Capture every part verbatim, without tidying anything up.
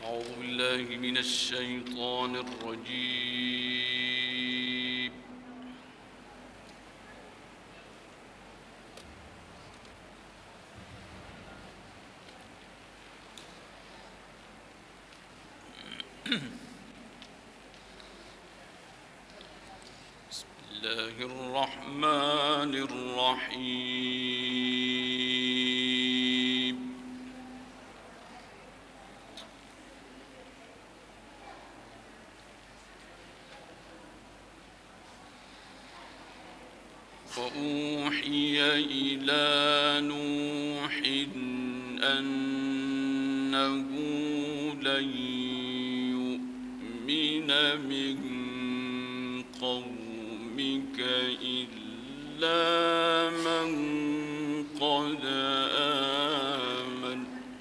أعوذ بالله من الشيطان الرجيم. بسم الله الرحمن الرحيم. وأوحي إلى نوح أنه لن يؤمن من قومك إلا من قد آمن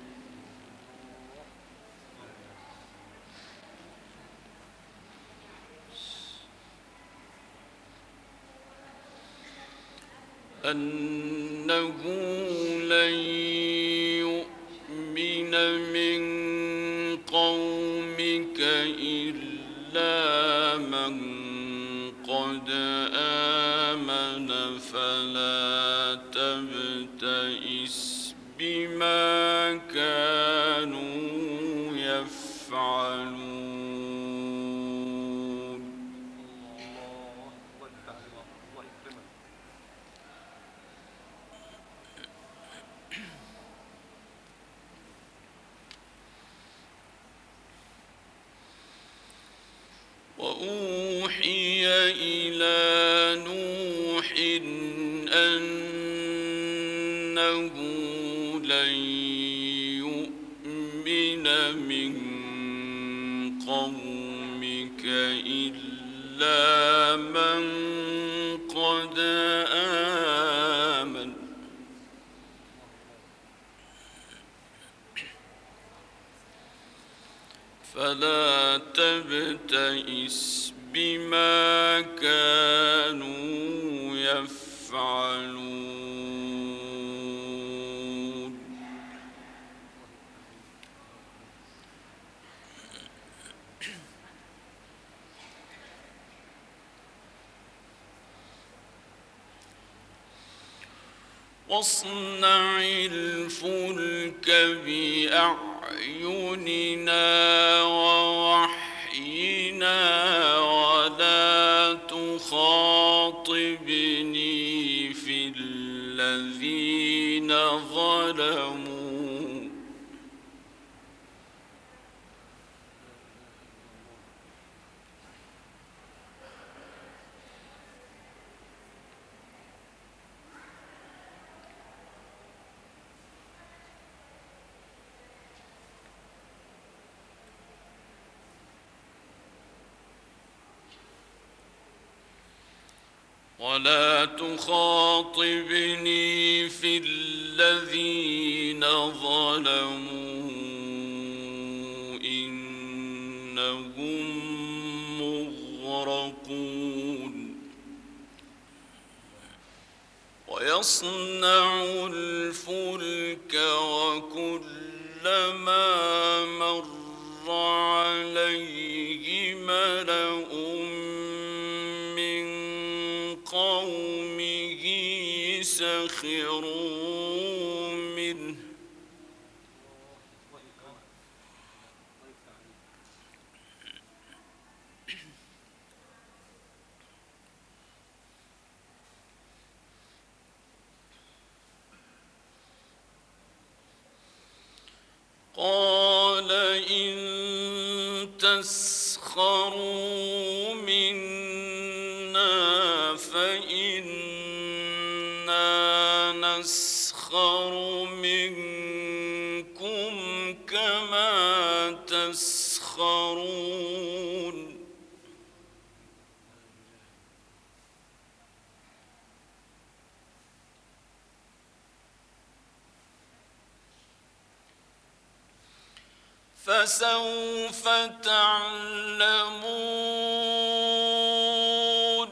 أنه لن يؤمن من قومك إلا من قد آمن فلا تبتئس بما كانوا يفعلون. وأوحي إلى نوح أنه لن يؤمن من قومك إلا من قد آمن فلا تبتئس بما كانوا يفعلون. واصنع الفلك بأعيننا ووحينا ولا تخاطبني في الذين ظلموا ولا تخاطبني في الذين ظلموا إنهم مغرقون. ويصنع الفلك وكلما مر عليه ملأ قومه سخروا منه قال إن تسخروا منا فإنا نسخر منكم كما تسخرون. فسوف تعلمون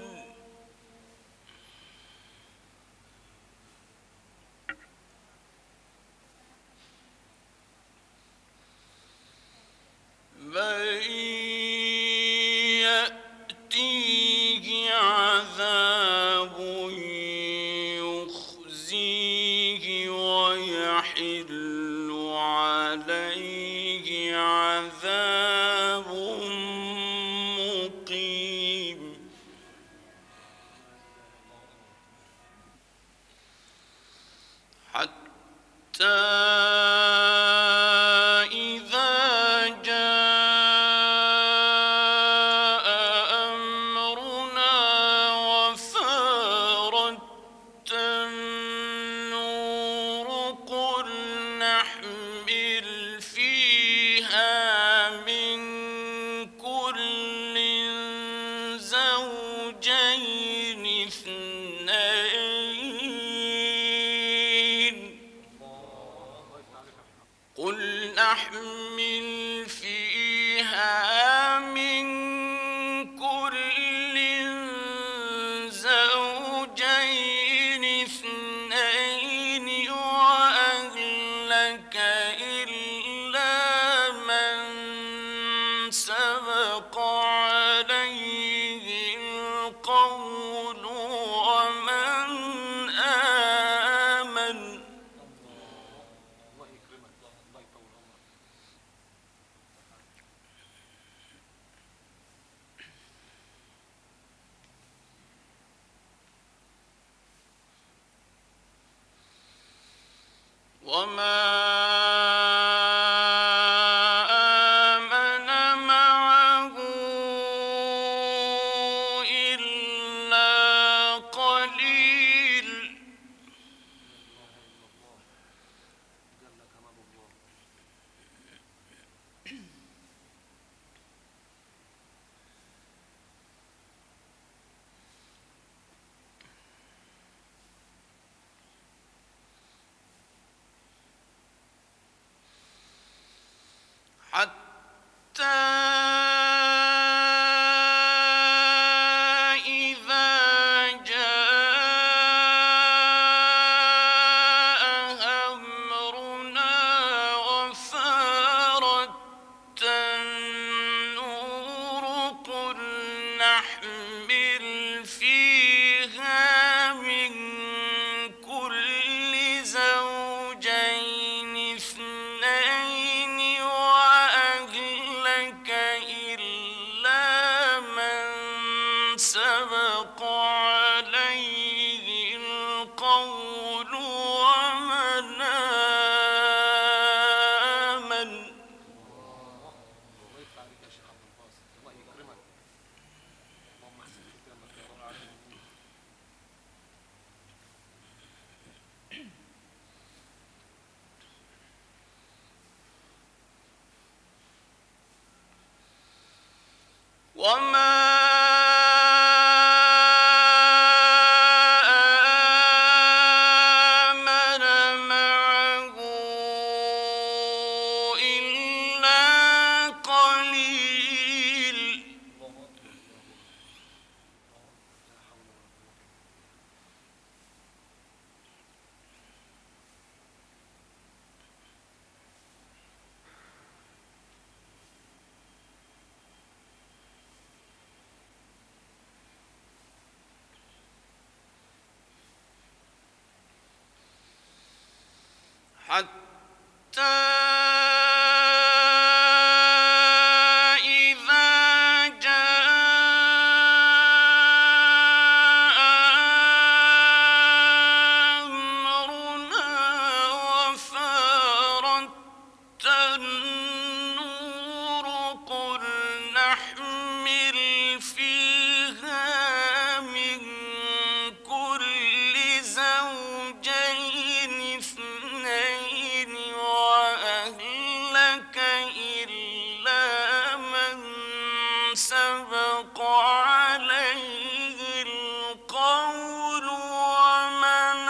وما آمن معه إلا قليل. حتى إذا جاء أمرنا وفارت النور قل نحمل فيها من كل زوجين اثنين وأهلك إلا من سبق عليه القول ومن آمن. وما آمن معه إلا قليل. حتى إذا جاء أمرنا وفارت النور قل نحمل فيها من كل زوجين اثنين وأهلك إلا من سبق عليه القول ومن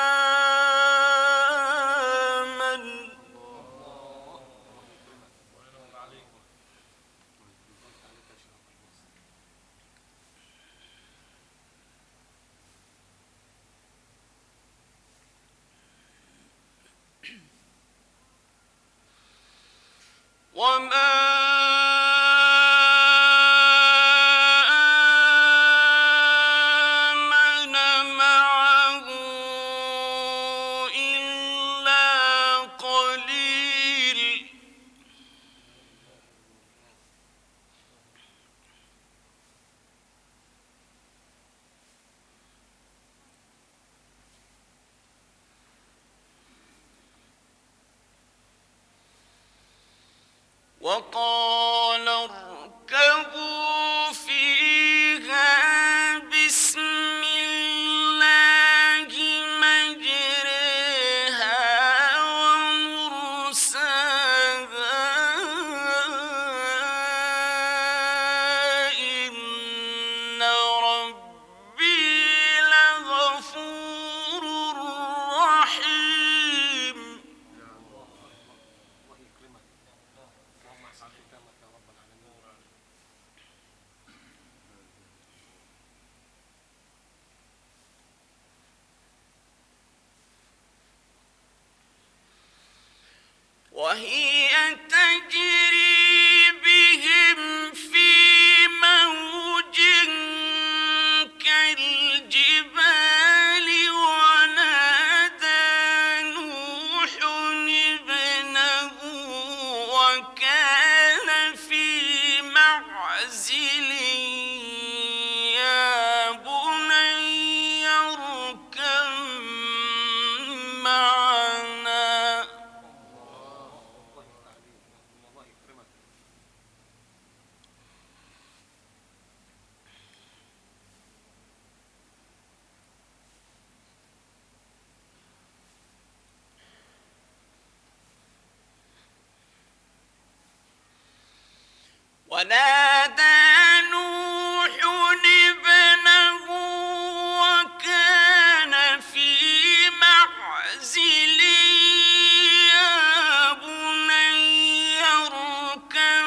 آمن. وما آمن معه إلا قليل. وقال اركبوا فيها بسم الله مجريها ومرساها إن ربي لغفور رحيم. وهي تجري بهم في موج كالجبال ونادى نوح ابنه وكان في معزل يا بني اركب معنا ونادى نوح ابنه وكان في معزل يا بني اركب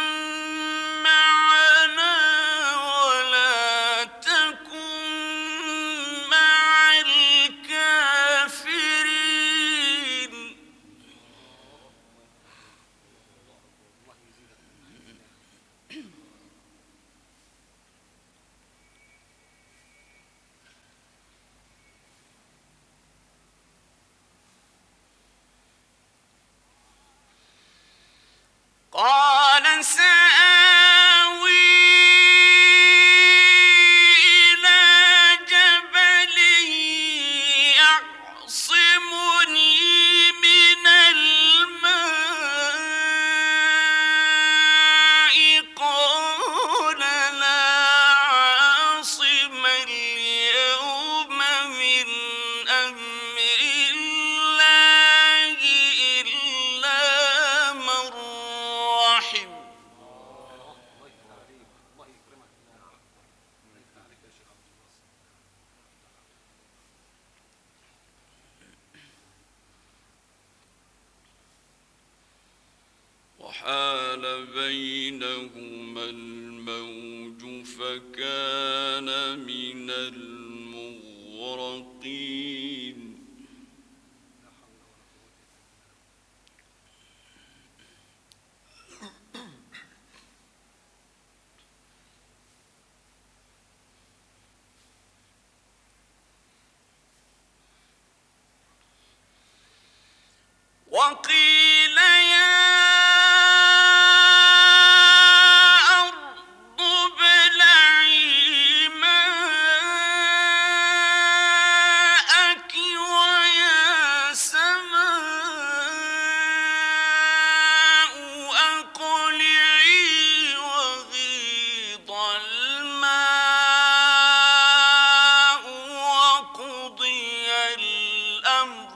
معنا ولا تكن مع الكافرين. قال سآوي إلى جبل يعصمني من الماء قال لا عاصم اليوم من أمر الله إلا من رحم. وحال بينهما الموج فكان من المغرقين. وقيل يا أرض ابلعي ماءك ويا سماء أقلعي وغيض الماء وقضي الأمر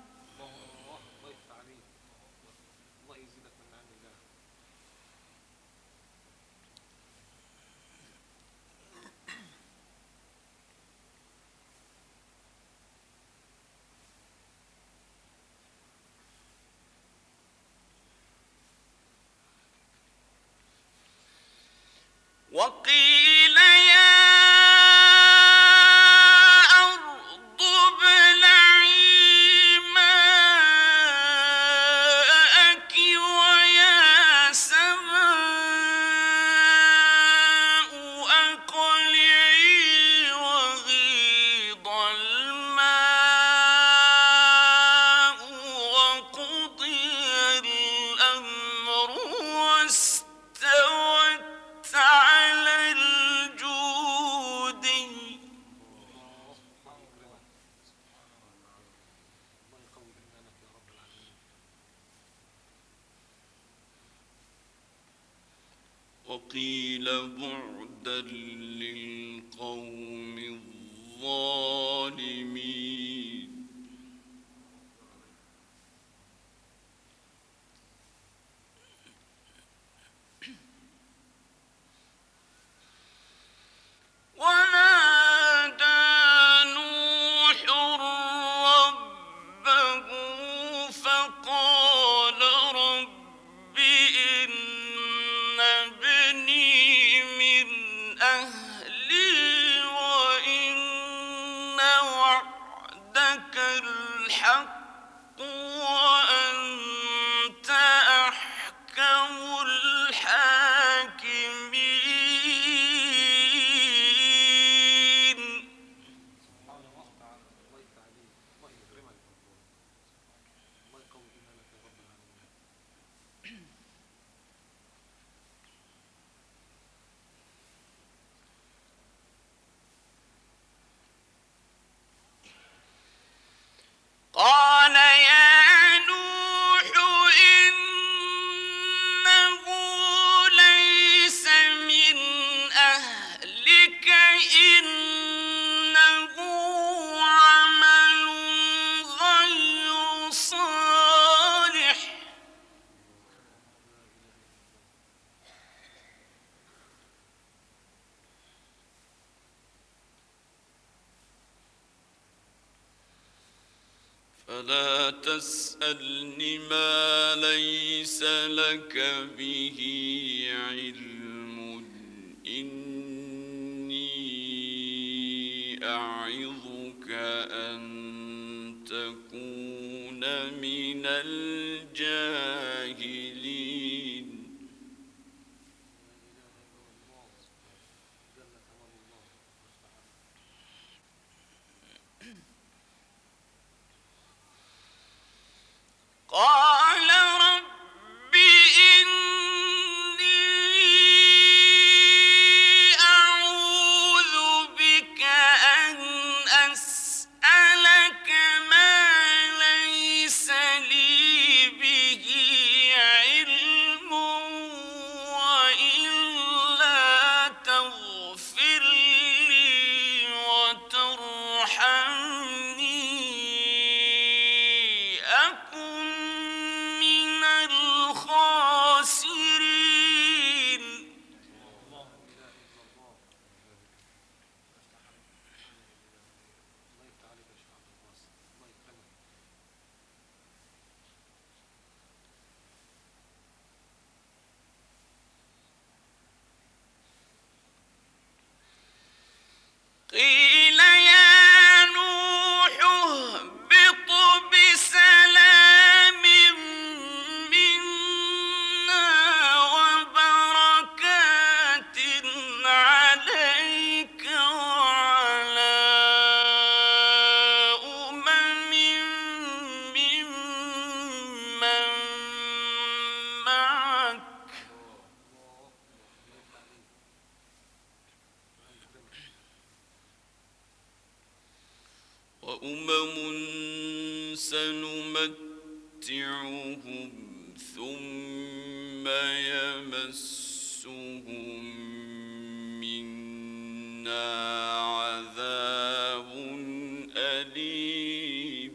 وقيل يا أرض ابلعي ماءك ويا سماء أقلعي وغيض الماء وقضي الأمر واستوت على الجودي. وقيل بعدا للقوم الظالمين. ونادى نوح ربه فقال رب إن ابني من أهلي وإن وعدك الحق وأنت أحكم الحاكمين. قال يا نوح إنه فلا تسألني ما ليس لك به علم، إني أعظك أن تكون من الجاهلين. قال رب إني أعوذ بك أن أسألك ما ليس لي به علم، وإلا تغفر لي وترحمني أكن من الخاسرين. قيل يا نوح اهبط بسلام منا وبركات عليك وعلى أمم ممن معك وأمم سنمتعهم ثم يمسهم منا عذاب أليم.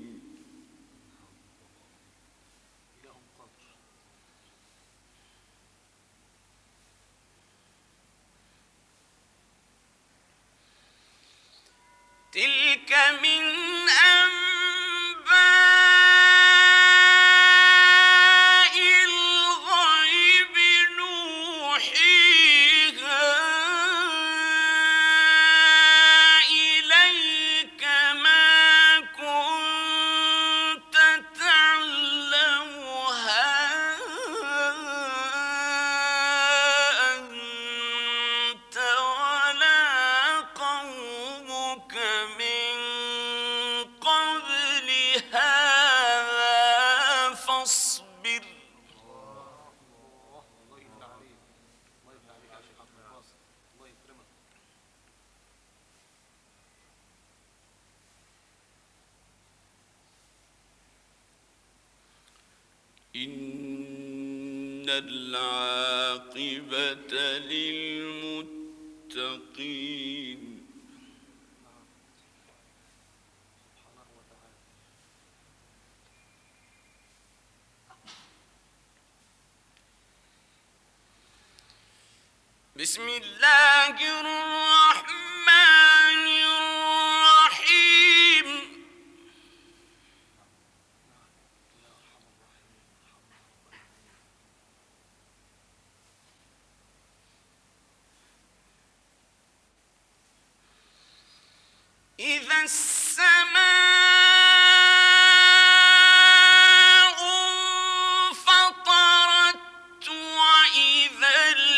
تلك من أنباء الغيب نوحيها إليك، ما كنت تعلمها أنت ولا قومك من قبل هذا فاصبر. إن العاقبة للمتقين. بسم الله الرحمن الرحيم. إذا السماء انفطرت وإذا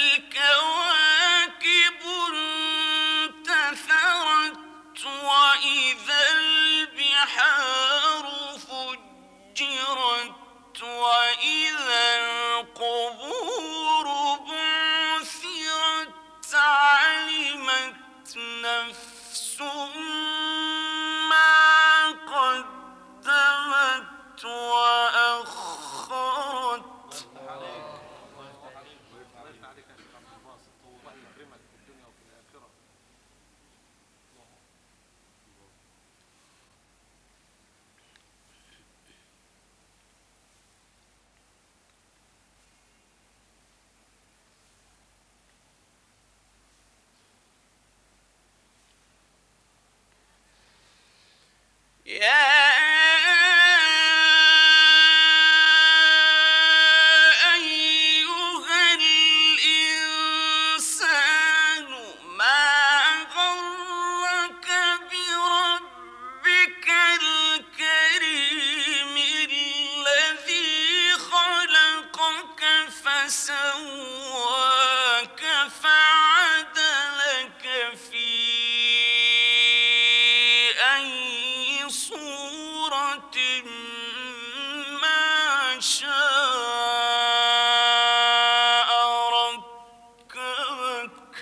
الكواكب انتثرت وإذا البحار فجرت وإذا القبور بعثرت علمت نفس ما فعدلك في أي صورة ما شاء ركبك.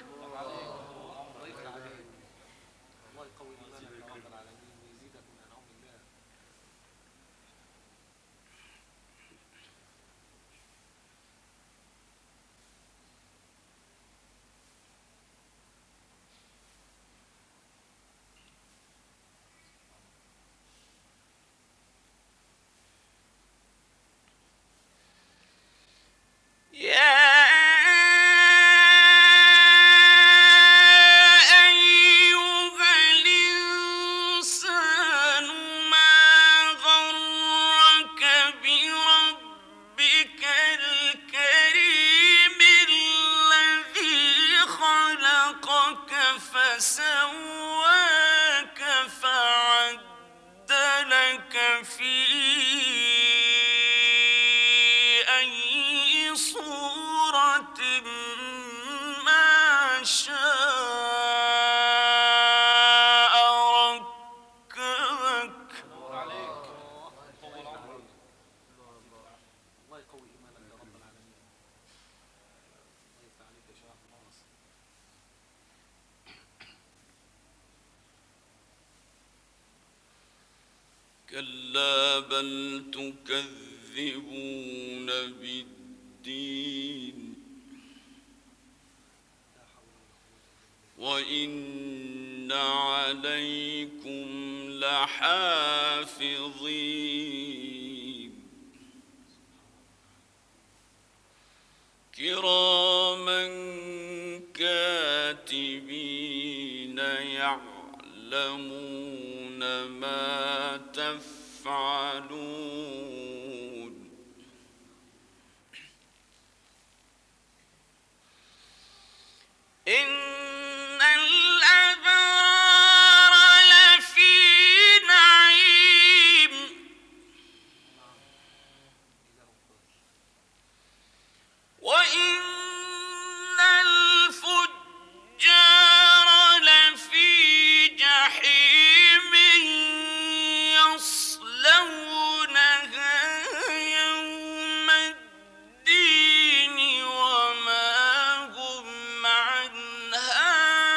فسواك فعدلك في أي صورة ما شاء ركبك. كلا بل تكذبون بالدين وإن عليكم لحافظين كراما كاتبين يعلمون ما تفعلون. إن الأبرار لفي نعيم وإن الفجار لفي جحيم يصلونها يوم الدين وما هم عنها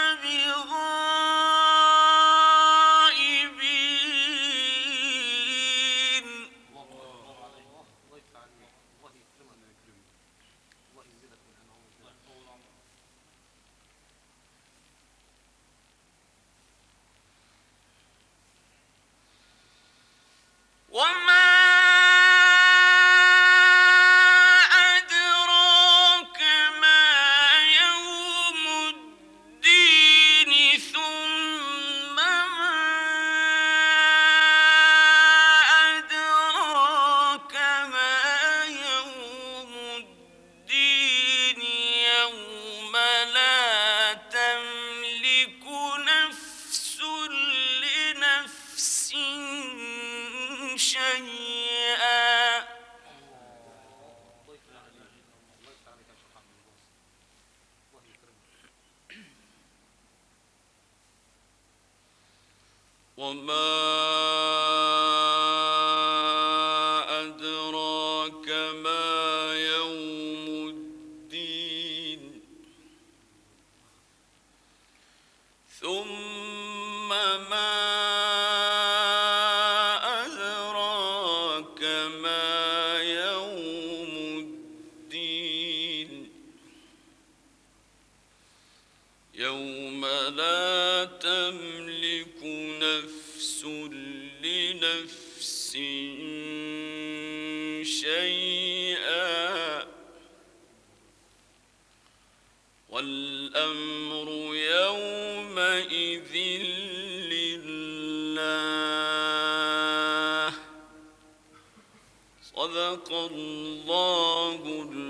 بغائبين. وما أدراك ما يوم الدين ثم ما أدراك ما يوم الدين يوم لا تملك نفس لنفس شيئا وما أدراك ما يوم الدين ثم ما أدراك ما يوم الدين يوم لا تملك نفس لنفس شيئا والأمر يومئذ لله. صدق الله